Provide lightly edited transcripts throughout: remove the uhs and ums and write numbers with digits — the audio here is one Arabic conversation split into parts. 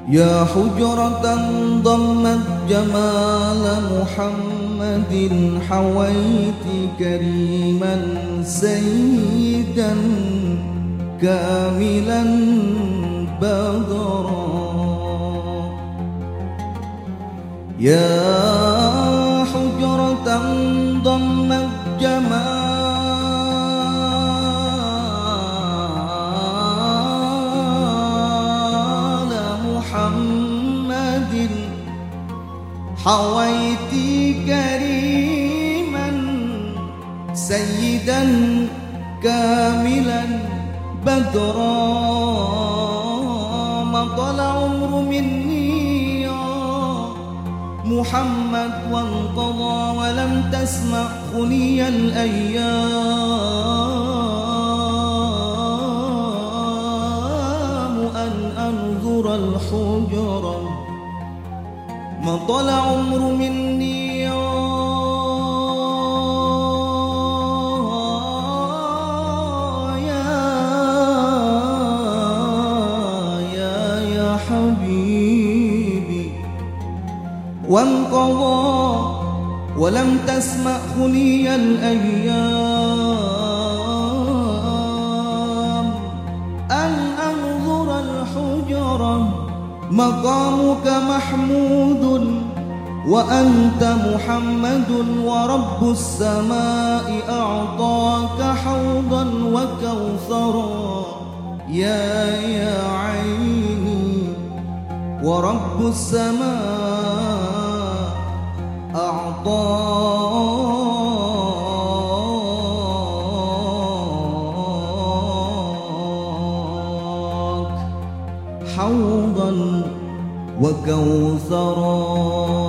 يا حجرة ضمت جمال محمد حويت كريما سيدا كاملا بدرا. يا حجرة ضمت جمال محمد حويت كريما سيدا كاملا بدرا. ما طال عمر مني يا محمد وانقضى ولم تسمع خلي الأيام أن أنظر الحجرة. ما طال عمر مني يا حبيبي وانقضى ولم تسمع خلي الأيام أن أنظر الحجرة. مقامك محمود وأنت محمد ورب السماء أعطاك حوضا وكوثرا. يا عيني ورب السماء أعطاك حوضا وكوثرا.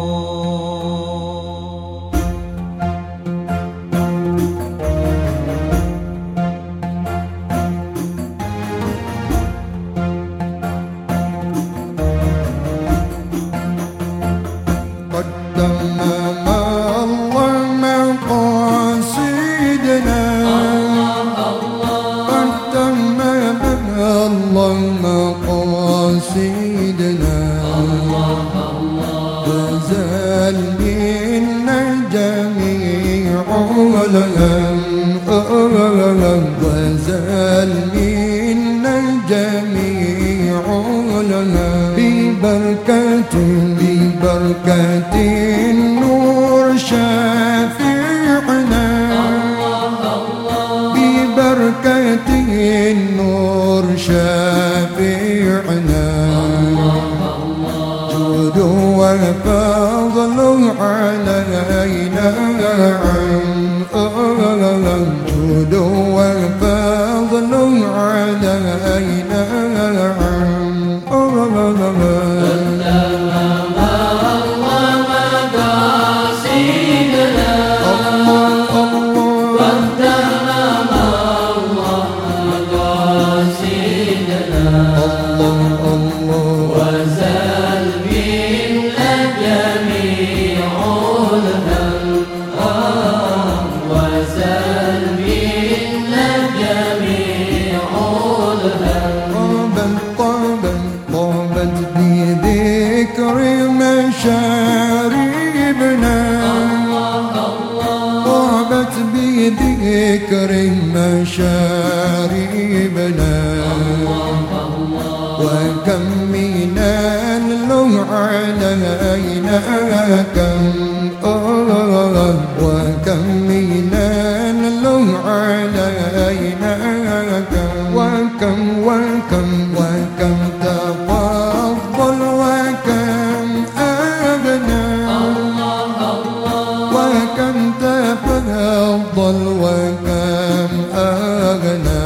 وزال منا جميع الهم وزال منا جميع الهم ببركة النور شافعنا ببركة النور شافعنا. جود وفضل علينا جود وفضل علينا بذكر مشاربنا. وكم من اللوح علينا كم وكم من اللوح علينا كم وكم تفضل وكم أغنى وكم تفضل وكم أغنى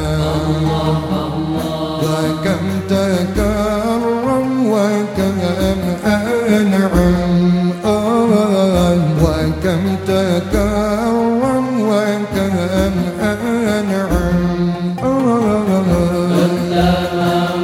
وكم تكرم وكم أنعم وكم تكرم وكم أنعم.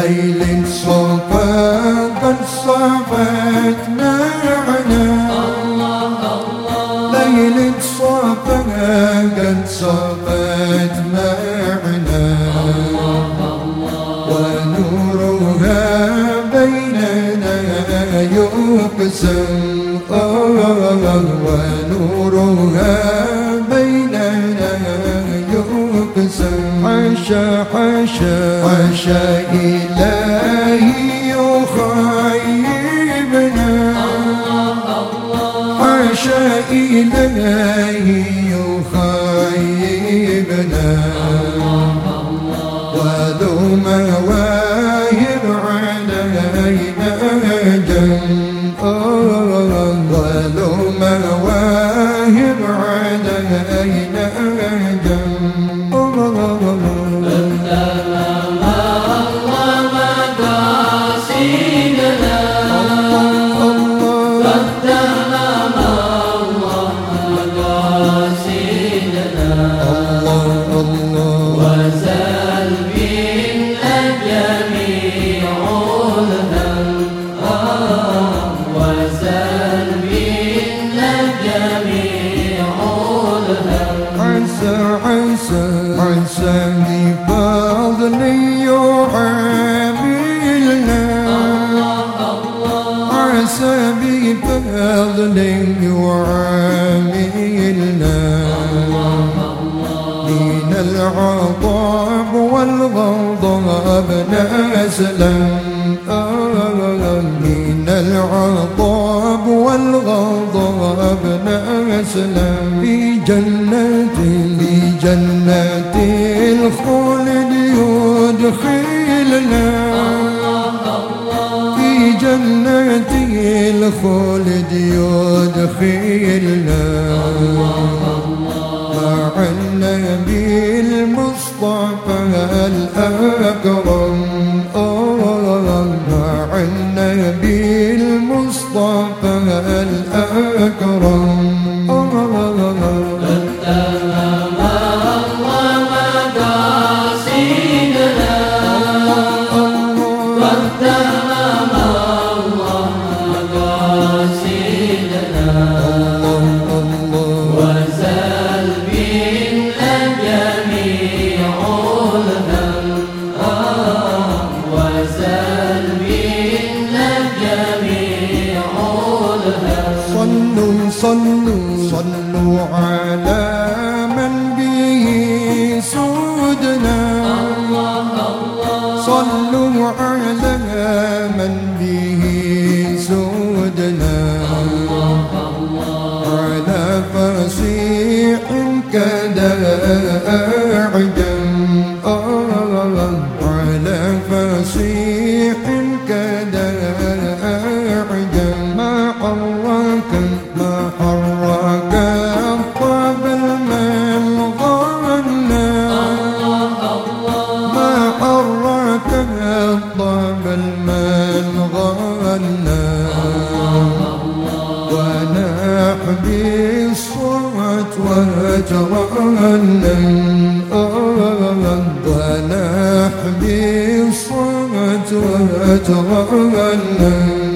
ليل صفا قد صفت معنا ليل صفا قد صفت معنا ونورها بيننا يقسم ونورها بيننا يقسم حاشا حاشا حاشا إلهي يخيبنا حاشا إلهي يخيبنا وذو مواهب علينا جم وذو مواهب علينا جم عسى بفضلي يعاملنا عسى بفضلي يعاملنا من العطاب والغضب نسلم من العطاب والغضب نسلم في جنة الخلد يدخلنا في جنة الخلد يدخلنا مع النبي المصطفى الأكرم مع النبي المصطفى الأكرم صلوا على من به سودنا صلوا على من به سودنا على فصيح كذا أعجم على فصيح كذا أعجم ما حرك الطبل من غنى ما حرك الطبل من غنى وناح بالصوت وترنم وناح بالصوت وترنم